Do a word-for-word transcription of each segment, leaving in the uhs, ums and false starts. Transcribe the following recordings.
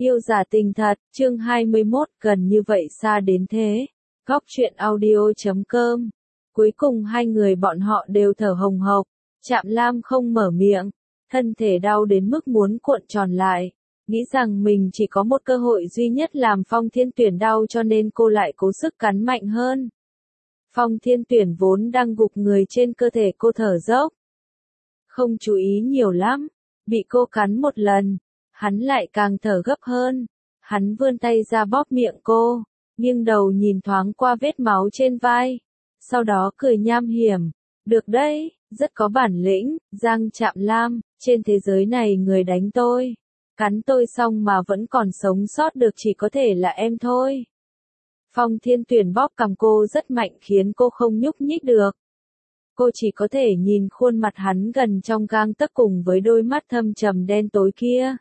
Yêu giả tình thật, chương hai mươi mốt, gần như vậy xa đến thế. Góc truyện audio chấm com. Cuối cùng hai người bọn họ đều thở hồng hộc. Trạm Lam không mở miệng, thân thể đau đến mức muốn cuộn tròn lại. Nghĩ rằng mình chỉ có một cơ hội duy nhất làm Phong Thiên Tuyển đau cho nên cô lại cố sức cắn mạnh hơn. Phong Thiên Tuyển vốn đang gục người trên cơ thể cô thở dốc. Không chú ý nhiều lắm, bị cô cắn một lần, hắn lại càng thở gấp hơn. Hắn vươn tay ra bóp miệng cô, nghiêng đầu nhìn thoáng qua vết máu trên vai. Sau đó cười nham hiểm, được đấy, rất có bản lĩnh, Giang Trạm Lam, trên thế giới này người đánh tôi, cắn tôi xong mà vẫn còn sống sót được chỉ có thể là em thôi. Phong Thiên Tuyển bóp cằm cô rất mạnh khiến cô không nhúc nhích được. Cô chỉ có thể nhìn khuôn mặt hắn gần trong gang tấc cùng với đôi mắt thâm trầm đen tối kia.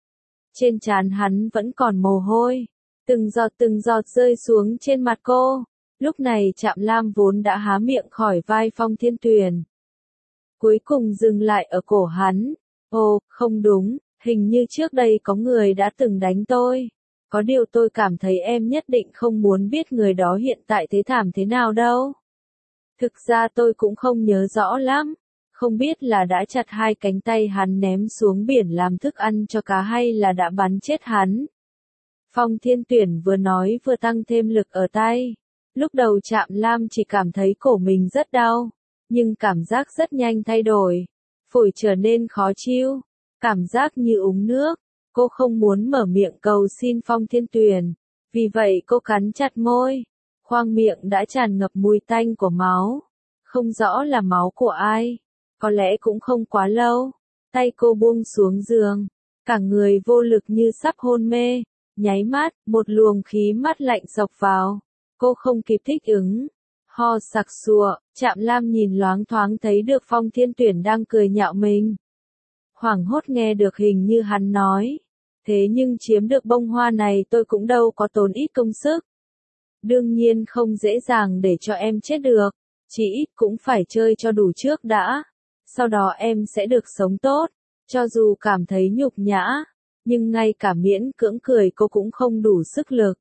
Trên trán hắn vẫn còn mồ hôi, từng giọt từng giọt rơi xuống trên mặt cô. Lúc này Trạm Lam vốn đã há miệng khỏi vai Phong Thiên Tuyển. Cuối cùng dừng lại ở cổ hắn. Ồ, không đúng, hình như trước đây có người đã từng đánh tôi. Có điều tôi cảm thấy em nhất định không muốn biết người đó hiện tại thế thảm thế nào đâu. Thực ra tôi cũng không nhớ rõ lắm. Không biết là đã chặt hai cánh tay hắn ném xuống biển làm thức ăn cho cá hay là đã bắn chết hắn. Phong Thiên Tuyển vừa nói vừa tăng thêm lực ở tay. Lúc đầu Trạm Lam chỉ cảm thấy cổ mình rất đau, nhưng cảm giác rất nhanh thay đổi. Phổi trở nên khó chịu, cảm giác như uống nước. Cô không muốn mở miệng cầu xin Phong Thiên Tuyển, vì vậy cô cắn chặt môi. Khoang miệng đã tràn ngập mùi tanh của máu. Không rõ là máu của ai. Có lẽ cũng không quá lâu. Tay cô buông xuống giường. Cả người vô lực như sắp hôn mê. Nháy mắt, một luồng khí mát lạnh xộc vào. Cô không kịp thích ứng. Ho sặc sụa, Trạm Lam nhìn loáng thoáng thấy được Phong Thiên Tuyển đang cười nhạo mình. Hoảng hốt nghe được hình như hắn nói. Thế nhưng chiếm được bông hoa này tôi cũng đâu có tốn ít công sức. Đương nhiên không dễ dàng để cho em chết được. Chỉ ít cũng phải chơi cho đủ trước đã. Sau đó em sẽ được sống tốt. Cho dù cảm thấy nhục nhã. Nhưng ngay cả miễn cưỡng cười cô cũng không đủ sức lực.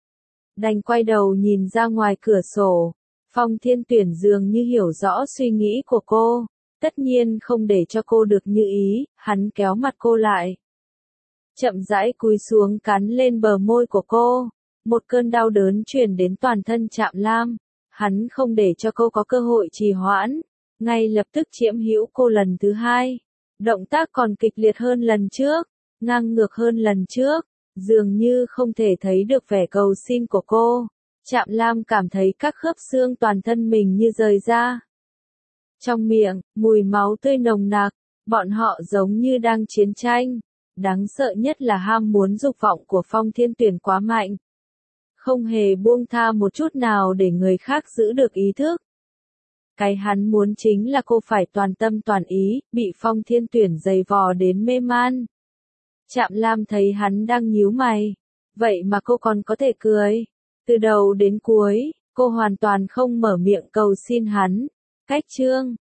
Đành quay đầu nhìn ra ngoài cửa sổ. Phong Thiên Tuyển dường như hiểu rõ suy nghĩ của cô. Tất nhiên không để cho cô được như ý. Hắn kéo mặt cô lại. Chậm rãi cúi xuống cắn lên bờ môi của cô. Một cơn đau đớn truyền đến toàn thân Trạm Lam. Hắn không để cho cô có cơ hội trì hoãn. Ngay lập tức chiếm hữu cô lần thứ hai. Động tác còn kịch liệt hơn lần trước. Ngang ngược hơn lần trước. Dường như không thể thấy được vẻ cầu xin của cô. Trạm Lam cảm thấy các khớp xương toàn thân mình như rời ra. Trong miệng, mùi máu tươi nồng nặc. Bọn họ giống như đang chiến tranh. Đáng sợ nhất là ham muốn dục vọng của Phong Thiên Tuyển quá mạnh. Không hề buông tha một chút nào để người khác giữ được ý thức. Cái hắn muốn chính là cô phải toàn tâm toàn ý, bị Phong Thiên Tuyển giày vò đến mê man. Trạm Lam thấy hắn đang nhíu mày. Vậy mà cô còn có thể cười. Từ đầu đến cuối, cô hoàn toàn không mở miệng cầu xin hắn. Cách chương